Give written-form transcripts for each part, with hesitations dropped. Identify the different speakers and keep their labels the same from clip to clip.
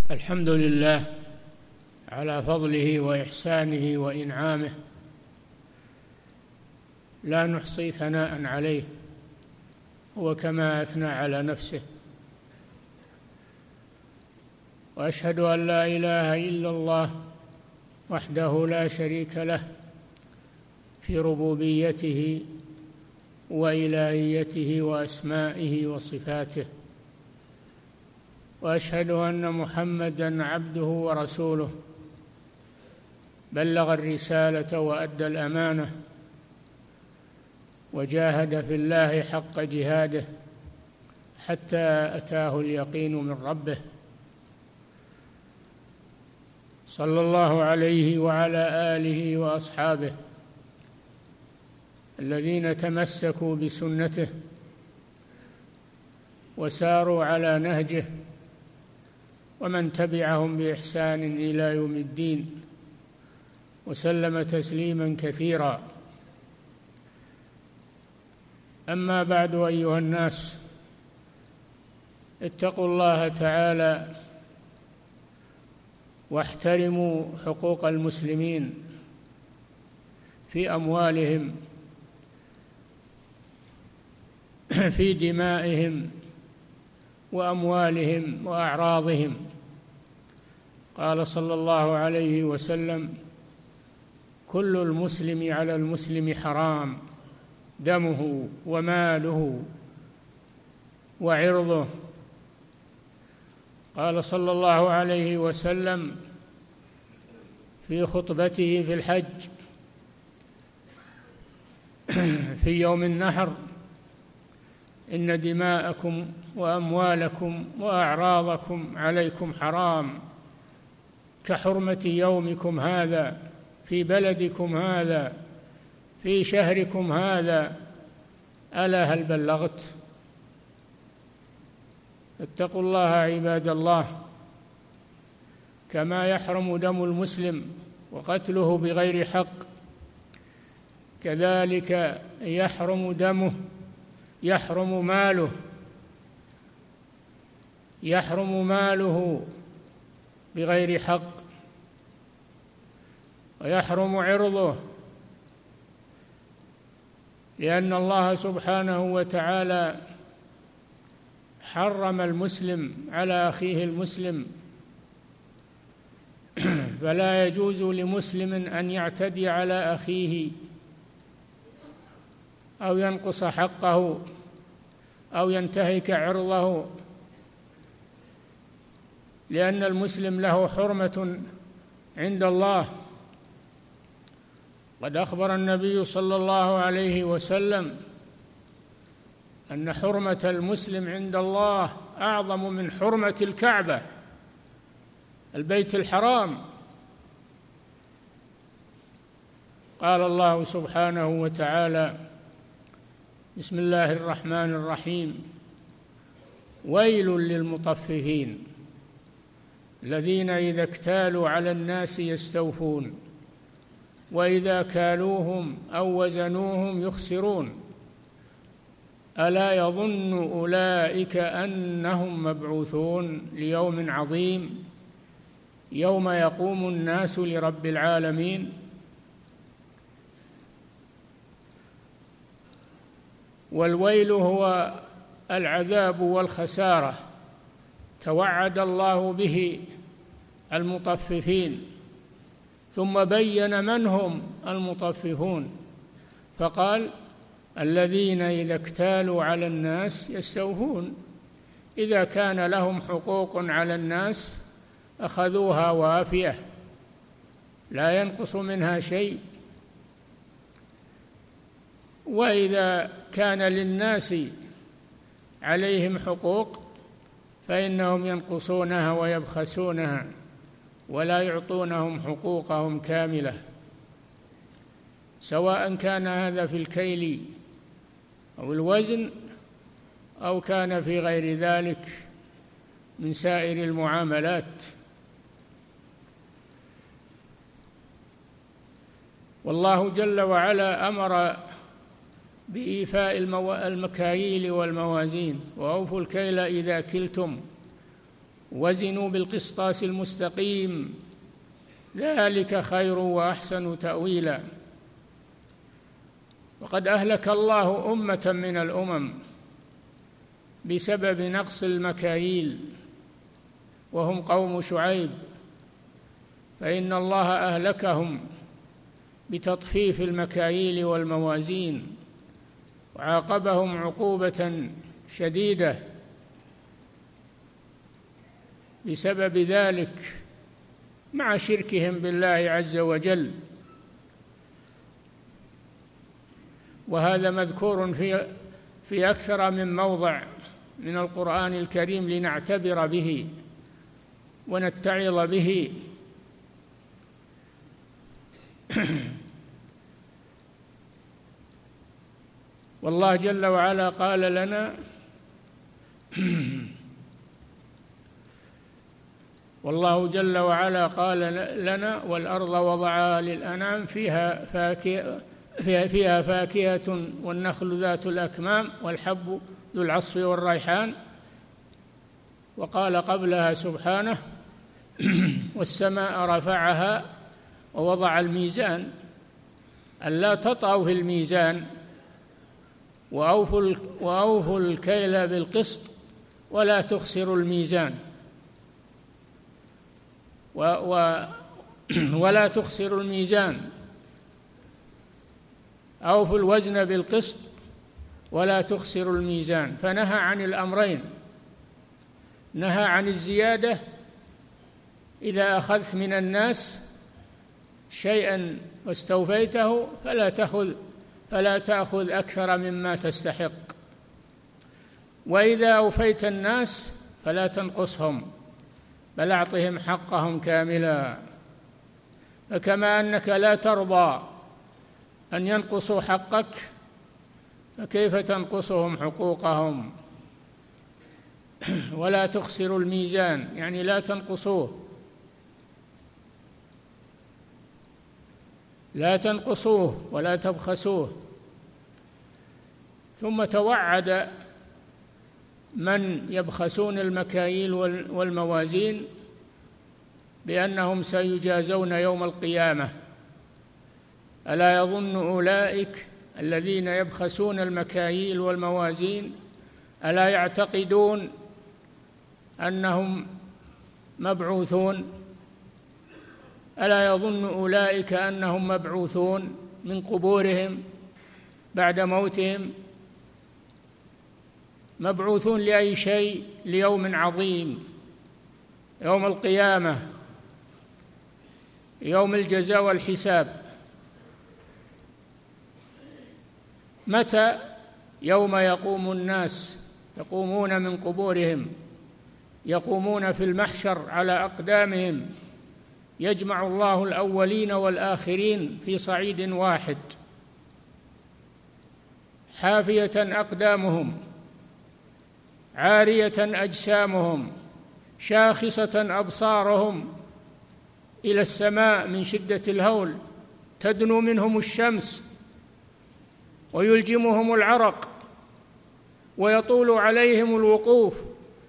Speaker 1: الحمد لله على فضله وإحسانه وإنعامه، لا نحصي ثناء عليه، هو كما أثنى على نفسه. وأشهد أن لا إله إلا الله وحده لا شريك له في ربوبيته وإلهيته وأسمائه وصفاته، وأشهد أن محمدًا عبده ورسوله، بلغ الرسالة وأدى الأمانة وجاهد في الله حق جهاده حتى أتاه اليقين من ربه، صلى الله عليه وعلى آله وأصحابه الذين تمسكوا بسنته وساروا على نهجه، ومن تبعهم بإحسان إلى يوم الدين، وسلم تسليما كثيرا. أما بعد، أيها الناس، اتقوا الله تعالى واحترموا حقوق المسلمين في أموالهم، في دمائهم وأموالهم وأعراضهم. قال صلى الله عليه وسلم: كل المسلم على المسلم حرام، دمه وماله وعرضه. قال صلى الله عليه وسلم في خطبته في الحج في يوم النحر: إن دماءكم وأموالكم وأعراضكم عليكم حرام كحرمة يومكم هذا في بلدكم هذا في شهركم هذا. ألا هل بلغت؟ اتقوا الله عباد الله. كما يحرم دم المسلم وقتله بغير حق، كذلك يحرم دمه، يحرم ماله بغير حق، ويحرم عرضه، لأن الله سبحانه وتعالى حرم المسلم على أخيه المسلم، فلا يجوز لمسلم أن يعتدي على أخيه أو ينقص حقه أو ينتهك عرضه، لأن المسلم له حرمة عند الله. قد أخبر النبي صلى الله عليه وسلم أن حرمة المسلم عند الله أعظم من حرمة الكعبة، البيت الحرام. قال الله سبحانه وتعالى: بسم الله الرحمن الرحيم: ويل للمطففين الذين إذا اكتالوا على الناس يستوفون وإذا كالوهم أو وزنوهم يخسرون ألا يظن أولئك أنهم مبعوثون ليوم عظيم يوم يقوم الناس لرب العالمين. والويل هو العذاب والخسارة، توعد الله به المطففين، ثم بين من هم المطففون فقال: الذين إذا اكتالوا على الناس يستوفون، إذا كان لهم حقوق على الناس أخذوها وافية لا ينقص منها شيء، وإذا كان للناس عليهم حقوق فإنهم ينقصونها ويبخسونها ولا يعطونهم حقوقهم كاملة، سواء كان هذا في الكيل أو الوزن أو كان في غير ذلك من سائر المعاملات. والله جل وعلا أمر بإيفاء المكاييل والموازين: وأوفوا الكيل إذا كلتم وزنوا بالقسطاس المستقيم ذلك خير وأحسن تأويلا. وقد أهلك الله أمة من الأمم بسبب نقص المكاييل، وهم قوم شعيب، فإن الله أهلكهم بتطفيف المكاييل والموازين، وعاقبهم عقوبة شديدة بسبب ذلك مع شركهم بالله عز وجل. وهذا مذكور في أكثر من موضع من القرآن الكريم لنعتبر به ونتعظ به. والله جل وعلا قال لنا والله جل وعلا قال لنا: والأرض وضعها للأنام فيها فاكهة والنخل ذات الأكمام والحب ذو العصف والريحان. وقال قبلها سبحانه: والسماء رفعها ووضع الميزان ألا تطغوا في الميزان وأوفوا الكيل بالقسط ولا تخسروا الميزان ولا تخسروا الميزان، أوفوا الوزن بالقسط ولا تخسروا الميزان. فنهى عن الأمرين: نهى عن الزيادة إذا أخذت من الناس شيئا واستوفيته فلا تأخذ أكثر مما تستحق، وإذا أوفيت الناس فلا تنقصهم بل أعطهم حقهم كاملا. فكما أنك لا ترضى أن ينقصوا حقك فكيف تنقصهم حقوقهم؟ ولا تخسروا الميزان يعني لا تنقصوه ولا تبخسوه. ثم توعد من يبخسون المكاييل والموازين بأنهم سيجازون يوم القيامة. ألا يظن أولئك الذين يبخسون المكاييل والموازين ألا يعتقدون أنهم مبعوثون؟ ألا يظن أولئك أنهم مبعوثون من قبورهم بعد موتهم؟ مبعوثون لأي شيء؟ ليوم عظيم، يوم القيامة، يوم الجزاء والحساب. متى؟ يوم يقوم الناس، يقومون من قبورهم، يقومون في المحشر على أقدامهم، يجمع الله الأولين والآخرين في صعيد واحد، حافية أقدامهم، عارية أجسامهم، شاخصة أبصارهم إلى السماء من شدة الهول، تدنو منهم الشمس ويلجمهم العرق ويطول عليهم الوقوف،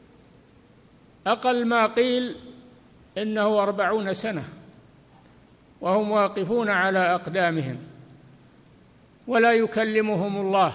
Speaker 1: أقل ما قيل إنه 40 سنة وهم واقفون على أقدامهم، ولا يكلمهم الله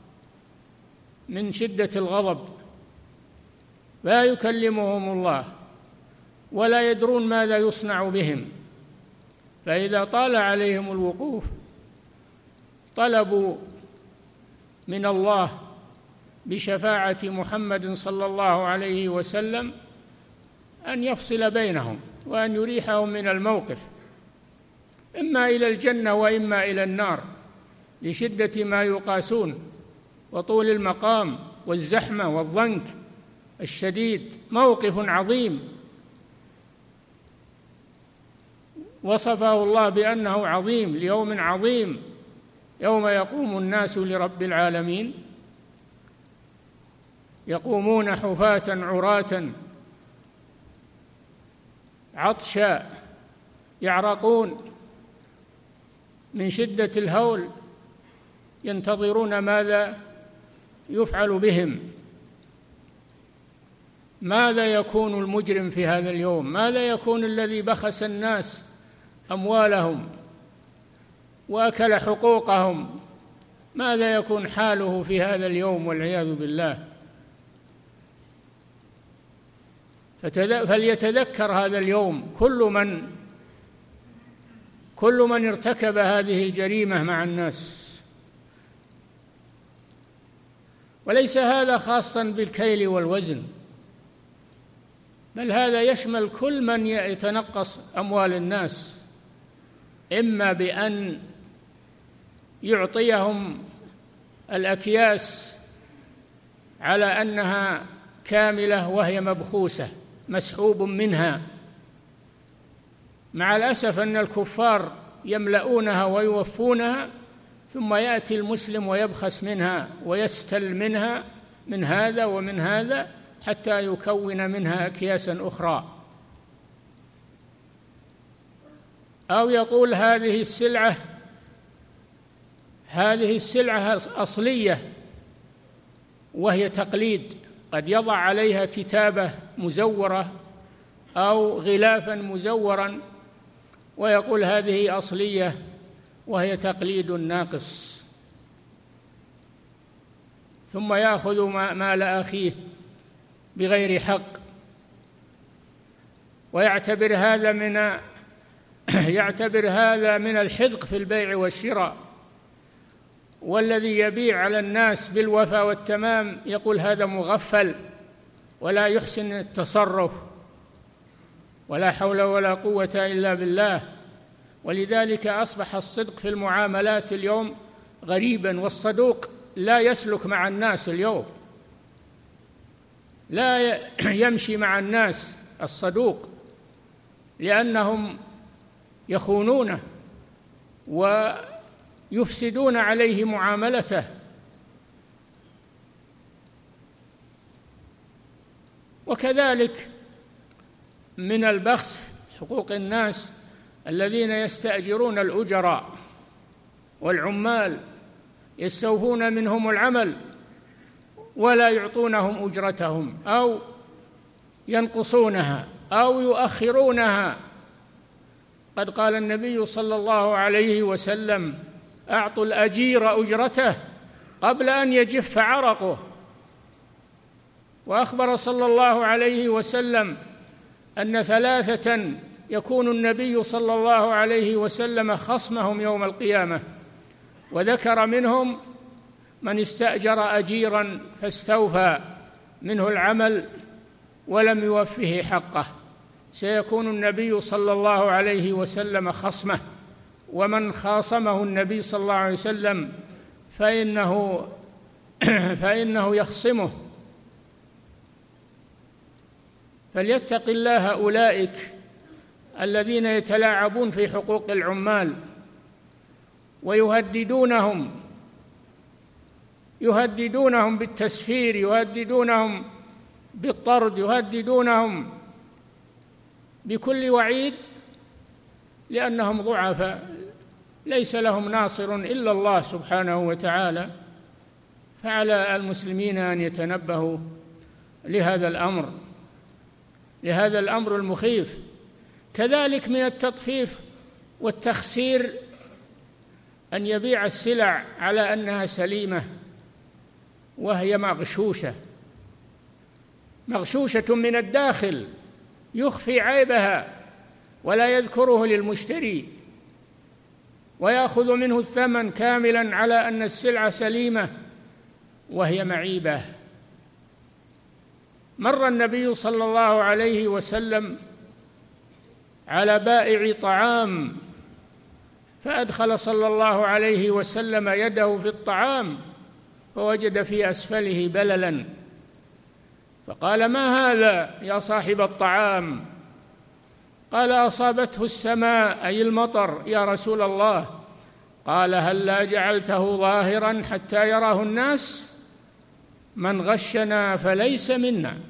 Speaker 1: من شدة الغضب، لا يكلمهم الله ولا يدرون ماذا يصنع بهم. فإذا طال عليهم الوقوف طلبوا من الله بشفاعة محمد صلى الله عليه وسلم أن يفصل بينهم وأن يريحهم من الموقف، إما إلى الجنة وإما إلى النار، لشدة ما يقاسون وطول المقام والزحمة والضنك الشديد. موقف عظيم وصفه الله بأنه عظيم، ليوم عظيم يوم يقوم الناس لرب العالمين، يقومون حفاة عراة عطشا يعرقون من شدة الهول، ينتظرون ماذا يفعل بهم. ماذا يكون المجرم في هذا اليوم؟ ماذا يكون الذي بخس الناس أموالهم وأكل حقوقهم؟ ماذا يكون حاله في هذا اليوم والعياذ بالله؟ فليتذكر هذا اليوم كل من ارتكب هذه الجريمة مع الناس. وليس هذا خاصا بالكيل والوزن، بل هذا يشمل كل من يتنقص أموال الناس، إما بأن يعطيهم الأكياس على أنها كاملة وهي مبخوسة مسحوب منها. مع الأسف أن الكفار يملؤونها ويوفونها، ثم يأتي المسلم ويبخس منها ويستل منها من هذا ومن هذا حتى يكون منها أكياسا أخرى، أو يقول هذه السلعة أصلية وهي تقليد، قد يضع عليها كتابة مزورة أو غلافا مزورا ويقول هذه أصلية وهي تقليد ناقص، ثم يأخذ مال أخيه بغير حق، ويعتبر هذا من الحذق في البيع والشراء. والذي يبيع على الناس بالوفاء والتمام يقول هذا مغفل ولا يحسن التصرف، ولا حول ولا قوة إلا بالله. ولذلك أصبح الصدق في المعاملات اليوم غريبا، والصدوق لا يسلك مع الناس اليوم، لا يمشي مع الناس الصدوق، لأنهم يخونونه ويفسدون عليه معاملته. وكذلك من البخس حقوق الناس الذين يستأجرون الأجراء والعمال، يستوفون منهم العمل ولا يعطونهم أجرتهم أو ينقصونها أو يؤخرونها. قد قال النبي صلى الله عليه وسلم: أعطوا الأجير أجرته قبل أن يجف عرقه. وأخبر صلى الله عليه وسلم أن ثلاثة يكون النبي صلى الله عليه وسلم خصمهم يوم القيامة، وذكر منهم من استأجر أجيرا فاستوفى منه العمل ولم يوفه حقه، سيكون النبي صلى الله عليه وسلم خصمه، ومن خاصمه النبي صلى الله عليه وسلم فإنه يخصمه. فليتق الله أولئك الذين يتلاعبون في حقوق العمال يهددونهم بالتسفير، يهددونهم بالطرد، يهددونهم بكل وعيد، لأنهم ضعفاء ليس لهم ناصر إلا الله سبحانه وتعالى. فعلى المسلمين أن يتنبهوا لهذا الأمر المخيف. كذلك من التطفيف والتخسير أن يبيع السلع على أنها سليمة وهي مغشوشة من الداخل، يخفي عيبها ولا يذكره للمشتري، ويأخذ منه الثمن كاملا على أن السلعة سليمة وهي معيبة. مر النبي صلى الله عليه وسلم على بائع طعام، فأدخل صلى الله عليه وسلم يده في الطعام فوجد في أسفله بللا، فقال: ما هذا يا صاحب الطعام؟ قال: أصابته السماء أي المطر يا رسول الله. قال: هلا جعلته ظاهرا حتى يراه الناس؟ من غشنا فليس منا،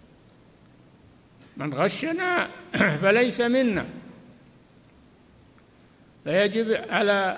Speaker 1: من غشنا فليس منا. فيجب على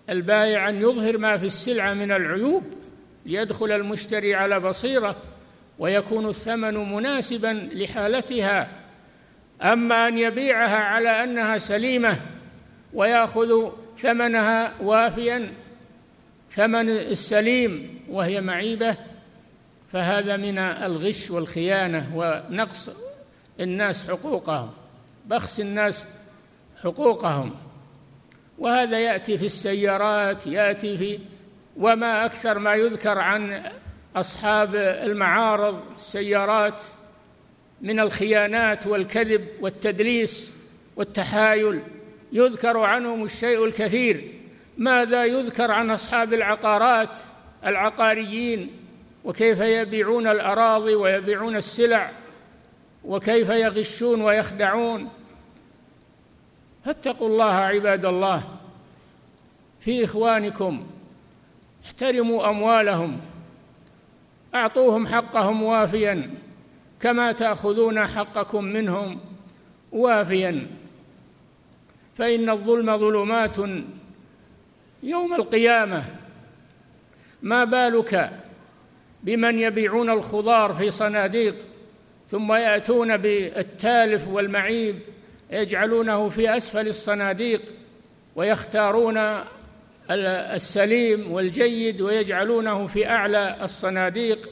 Speaker 1: البائع أن يظهر ما في السلعة من العيوب ليدخل المشتري على بصيرة ويكون الثمن مناسبا لحالتها. أما أن يبيعها على أنها سليمة ويأخذ ثمنها وافيا ثمن السليم وهي معيبة، فهذا من الغش والخيانة ونقص الناس حقوقهم، بخس الناس حقوقهم. وهذا يأتي في السيارات، يأتي في وما أكثر ما يذكر عن أصحاب المعارض السيارات من الخيانات والكذب والتدليس والتحايل، يذكر عنهم الشيء الكثير. ماذا يذكر عن أصحاب العقارات العقاريين، وكيف يبيعون الأراضي ويبيعون السلع، وكيف يغشون ويخدعون. فاتقوا الله عباد الله في إخوانكم، احترموا أموالهم، أعطوهم حقهم وافيا كما تأخذون حقكم منهم وافيا، فإن الظلم ظلمات يوم القيامة. ما بالك بمن يبيعون الخضار في صناديق ثم يأتون بالتالف والمعيب يجعلونه في أسفل الصناديق، ويختارون السليم والجيد ويجعلونه في أعلى الصناديق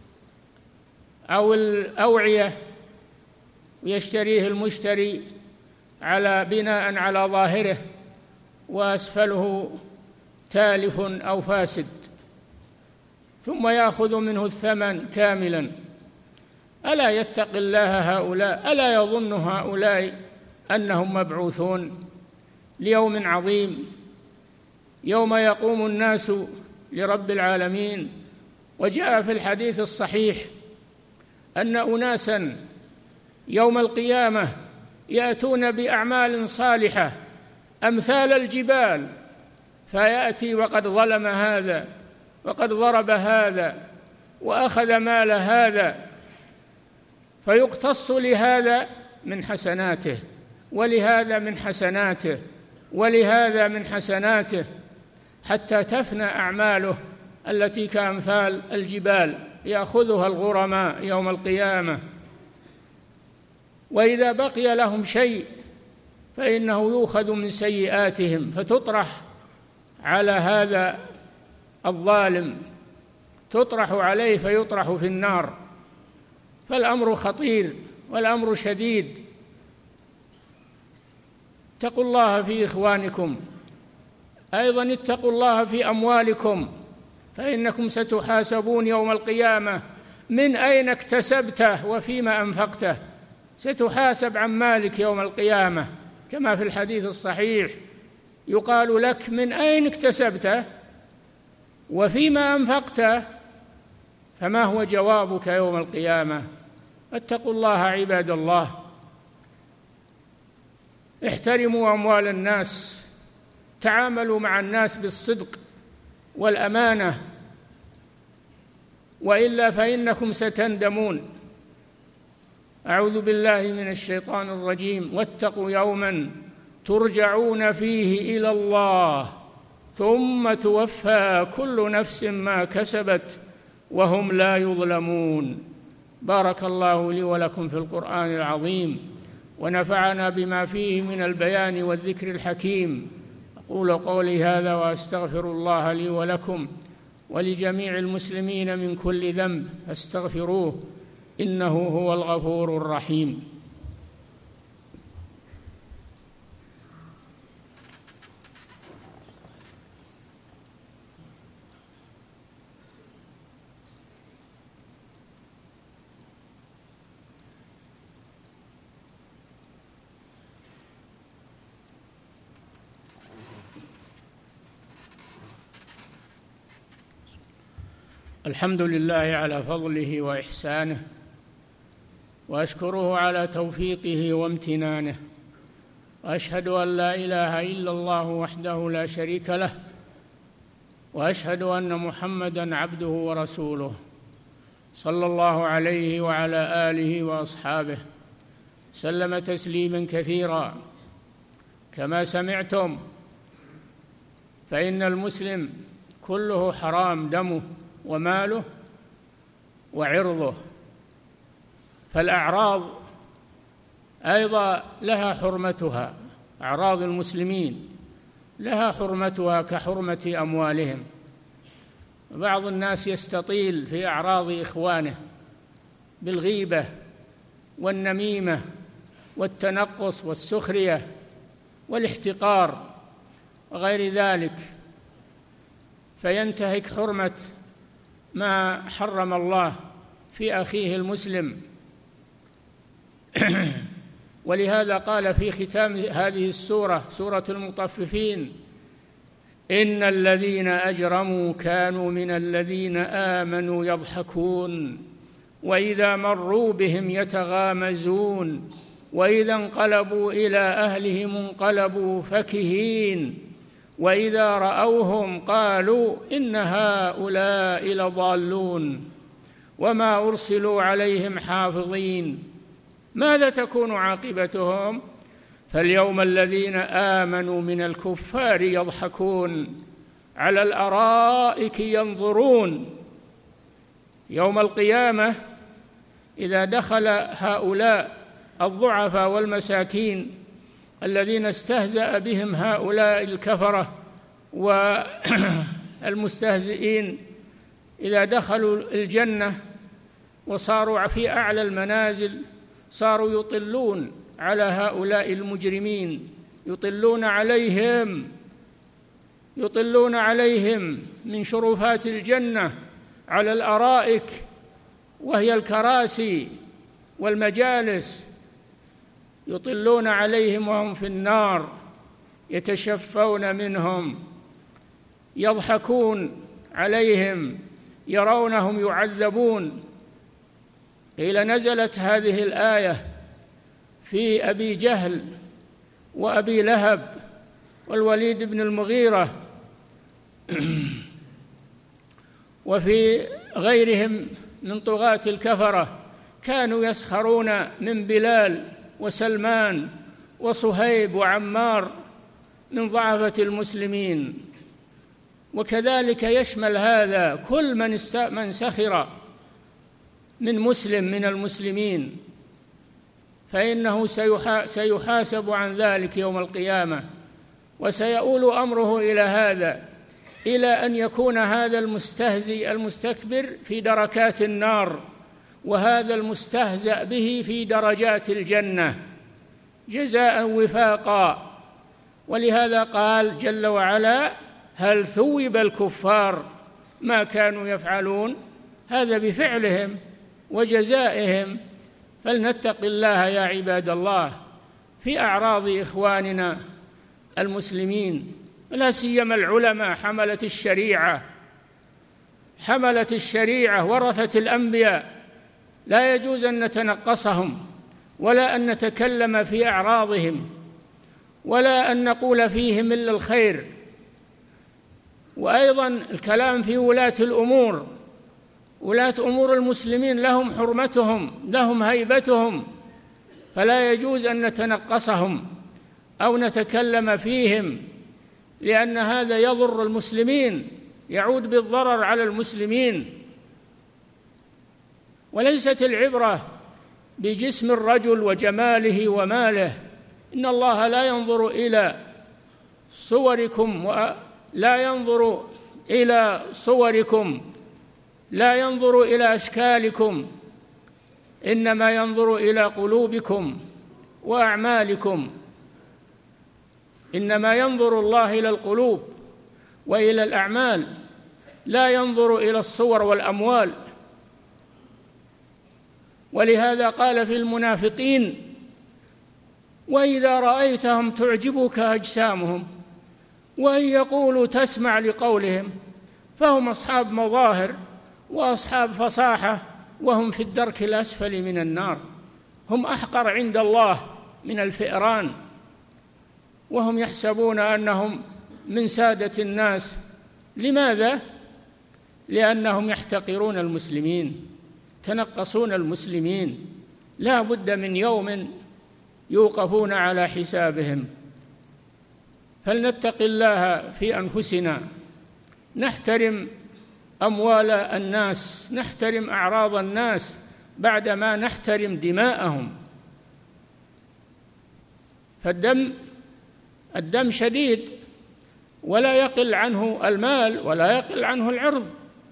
Speaker 1: أو الأوعية، ويشتريه المشتري على بناء على ظاهره وأسفله تالف أو فاسد، ثم يأخذ منه الثمن كاملا. ألا يتقي الله هؤلاء؟ ألا يظن هؤلاء أنهم مبعوثون ليوم عظيم يوم يقوم الناس لرب العالمين؟ وجاء في الحديث الصحيح أن أناسا يوم القيامة يأتون بأعمال صالحة أمثال الجبال، فيأتي وقد ظلم هذا وقد ضرب هذا وأخذ مال هذا، فيقتص لهذا من حسناته ولهذا من حسناته ولهذا من حسناته، حتى تفنى أعماله التي كأمثال الجبال يأخذها الغرماء يوم القيامة. وإذا بقي لهم شيء فإنه يؤخذ من سيئاتهم فتطرح على هذا الظالم، تطرح عليه فيطرح في النار. فالأمر خطير والأمر شديد. اتقوا الله في إخوانكم، أيضا اتقوا الله في أموالكم، فإنكم ستحاسبون يوم القيامة من أين اكتسبته وفيما أنفقته. ستحاسب عن مالك يوم القيامة كما في الحديث الصحيح، يقال لك من أين اكتسبته وفيما أنفقته، فما هو جوابك يوم القيامة؟ اتقوا الله عباد الله، احترموا أموال الناس، تعاملوا مع الناس بالصدق والأمانة، وإلا فإنكم ستندمون. أعوذ بالله من الشيطان الرجيم. واتقوا يوما ترجعون فيه إلى الله ثم توفى كل نفس ما كسبت وهم لا يظلمون. بارك الله لي ولكم في القرآن العظيم، ونفعنا بما فيه من البيان والذكر الحكيم. أقول قولي هذا وأستغفر الله لي ولكم ولجميع المسلمين من كل ذنب فاستغفروه إنه هو الغفور الرحيم. الحمد لله على فضله وإحسانه، وأشكره على توفيقه وامتنانه، وأشهد أن لا إله إلا الله وحده لا شريك له، وأشهد أن محمدًا عبده ورسوله صلى الله عليه وعلى آله وأصحابه سلم تسليمًا كثيرًا. كما سمعتم فإن المسلم كله حرام دمه وماله وعرضه، فالأعراض أيضا لها حرمتها، أعراض المسلمين لها حرمتها كحرمة أموالهم. بعض الناس يستطيل في أعراض إخوانه بالغيبة والنميمة والتنقص والسخرية والاحتقار وغير ذلك، فينتهك حرمة ما حرم الله في أخيه المسلم. ولهذا قال في ختام هذه السورة، سورة المطففين: إن الذين أجرموا كانوا من الذين آمنوا يضحكون وإذا مروا بهم يتغامزون وإذا انقلبوا إلى أهلهم انقلبوا فكهين وإذا رأوهم قالوا إن هؤلاء لضالون وما أرسلوا عليهم حافظين ماذا تكون عاقبتهم؟ فاليوم الذين آمنوا من الكفار يضحكون على الأرائك ينظرون. يوم القيامة إذا دخل هؤلاء الضعفاء والمساكين الذين استهزأ بهم هؤلاء الكفرة والمستهزئين، إذا دخلوا الجنة وصاروا في أعلى المنازل صاروا يطلون على هؤلاء المجرمين، يطلون عليهم من شرفات الجنة على الأرائك وهي الكراسي والمجالس، يطلون عليهم وهم في النار يتشفون منهم، يضحكون عليهم، يرونهم يعذبون. قيل نزلت هذه الآية في أبي جهل وأبي لهب والوليد بن المغيرة وفي غيرهم من طغاة الكفرة، كانوا يسخرون من بلال وسلمان وصهيب وعمار من ضعفة المسلمين. وكذلك يشمل هذا كل من سخر من مسلم من المسلمين، فإنه سيحاسب عن ذلك يوم القيامة، وسيؤول أمره إلى هذا، إلى أن يكون هذا المستهزئ المستكبر في دركات النار، وهذا المستهزأ به في درجات الجنة جزاء وفاقا. ولهذا قال جل وعلا: هل ثوب الكفار ما كانوا يفعلون؟ هذا بفعلهم وجزائهم. فلنتق الله يا عباد الله في أعراض إخواننا المسلمين، لا سيما العلماء حملة الشريعة ورثة الأنبياء، لا يجوز أن نتنقصهم ولا أن نتكلم في أعراضهم ولا أن نقول فيهم إلا الخير. وأيضا الكلام في ولاة أمور المسلمين لهم حرمتهم، لهم هيبتهم، فلا يجوز أن نتنقصهم أو نتكلم فيهم، لأن هذا يضر المسلمين، يعود بالضرر على المسلمين. وليست العبرة بجسم الرجل وجماله وماله، إن الله لا ينظر إلى صوركم لا ينظر إلى صوركم، لا ينظر إلى أشكالكم، إنما ينظر إلى قلوبكم وأعمالكم. إنما ينظر الله إلى القلوب وإلى الأعمال، لا ينظر إلى الصور والأموال. ولهذا قال في المنافقين: وإذا رأيتهم تعجبك أجسامهم وإن يقولوا تسمع لقولهم، فهم أصحاب مظاهر وأصحاب فصاحة وهم في الدرك الأسفل من النار، هم أحقر عند الله من الفئران، وهم يحسبون أنهم من سادة الناس. لماذا؟ لأنهم يحتقرون المسلمين، تنقصون المسلمين، لا بد من يوم يوقفون على حسابهم. فلنتق الله في أنفسنا، نحترم أموال الناس، نحترم أعراض الناس، بعدما نحترم دماءهم. فالدم شديد، ولا يقل عنه المال ولا يقل عنه العرض،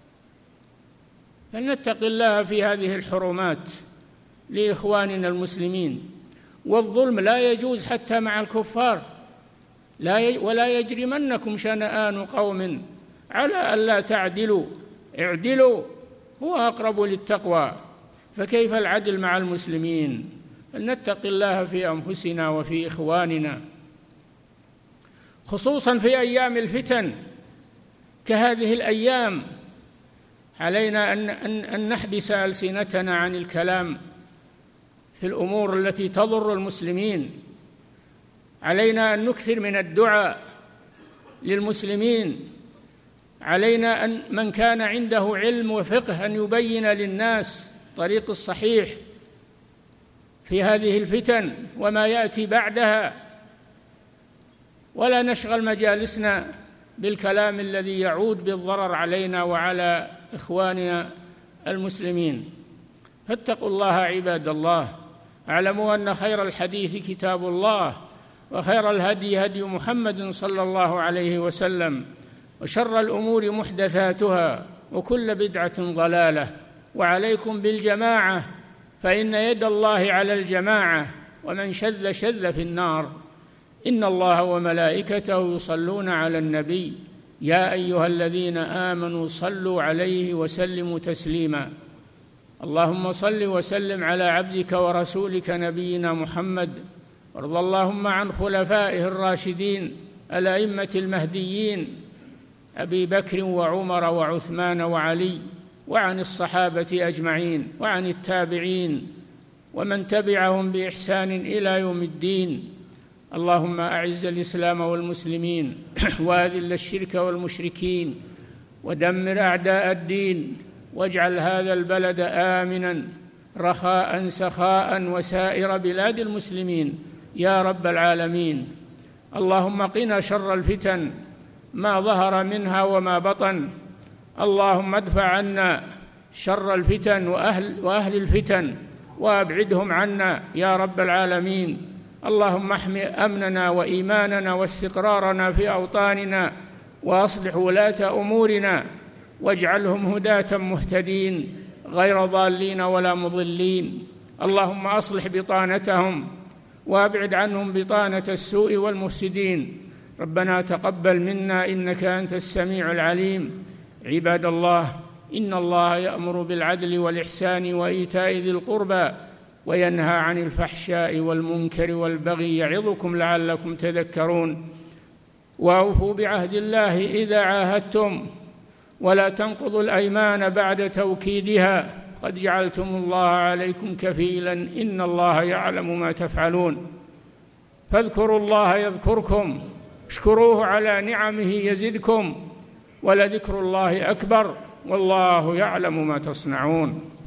Speaker 1: فلنتق الله في هذه الحرمات لإخواننا المسلمين. والظلم لا يجوز حتى مع الكفار، ولا يجرمنكم شنآن قوم على ألا تعدلوا اعدلوا هو أقرب للتقوى، فكيف العدل مع المسلمين؟ فلنتق الله في أنفسنا وفي إخواننا، خصوصا في أيام الفتن كهذه الأيام. علينا أن نحبس ألسنتنا عن الكلام في الأمور التي تضر المسلمين، علينا أن نكثر من الدعاء للمسلمين، علينا أن من كان عنده علم وفقه أن يبين للناس طريق الصحيح في هذه الفتن وما يأتي بعدها، ولا نشغل مجالسنا بالكلام الذي يعود بالضرر علينا وعلى إخواننا المسلمين. فاتقوا الله عباد الله. اعلموا أن خير الحديث كتاب الله، وخير الهدي هدي محمد صلى الله عليه وسلم، وشر الأمور محدثاتها، وكل بدعة ضلالة. وعليكم بالجماعة، فإن يد الله على الجماعة، ومن شذ شذ في النار. إن الله وملائكته يصلون على النبي يا أيها الذين آمنوا صلوا عليه وسلموا تسليما. اللهم صل وسلم على عبدك ورسولك نبينا محمد، وارض اللهم عن خلفائه الراشدين الأئمة المهديين أبي بكر وعمر وعثمان وعلي، وعن الصحابة أجمعين، وعن التابعين ومن تبعهم بإحسان إلى يوم الدين. اللهم أعز الإسلام والمسلمين، وأذل الشرك والمشركين، ودمر أعداء الدين، واجعل هذا البلد آمنا رخاء سخاء وسائر بلاد المسلمين يا رب العالمين. اللهم قنا شر الفتن ما ظهر منها وما بطن. اللهم ادفع عنا شر الفتن وأهل الفتن وأبعدهم عنا يا رب العالمين. اللهم احم أمننا وإيماننا واستقرارنا في أوطاننا، وأصلح ولاة أمورنا، واجعلهم هداة مهتدين غير ضالين ولا مضلين. اللهم أصلح بطانتهم وأبعد عنهم بطانة السوء والمفسدين. ربنا تقبل منا إنك أنت السميع العليم. عباد الله، إن الله يأمر بالعدل والإحسان وإيتاء ذي القربى، وينهى عن الفحشاء والمنكر والبغي، يعظكم لعلكم تذكرون. وأوفوا بعهد الله إذا عاهدتم، ولا تنقضوا الأيمان بعد توكيدها، قد جعلتم الله عليكم كفيلا، إن الله يعلم ما تفعلون. فاذكروا الله يذكركم، اشكروه على نعمه يزدكم، ولذكر الله أكبر، والله يعلم ما تصنعون.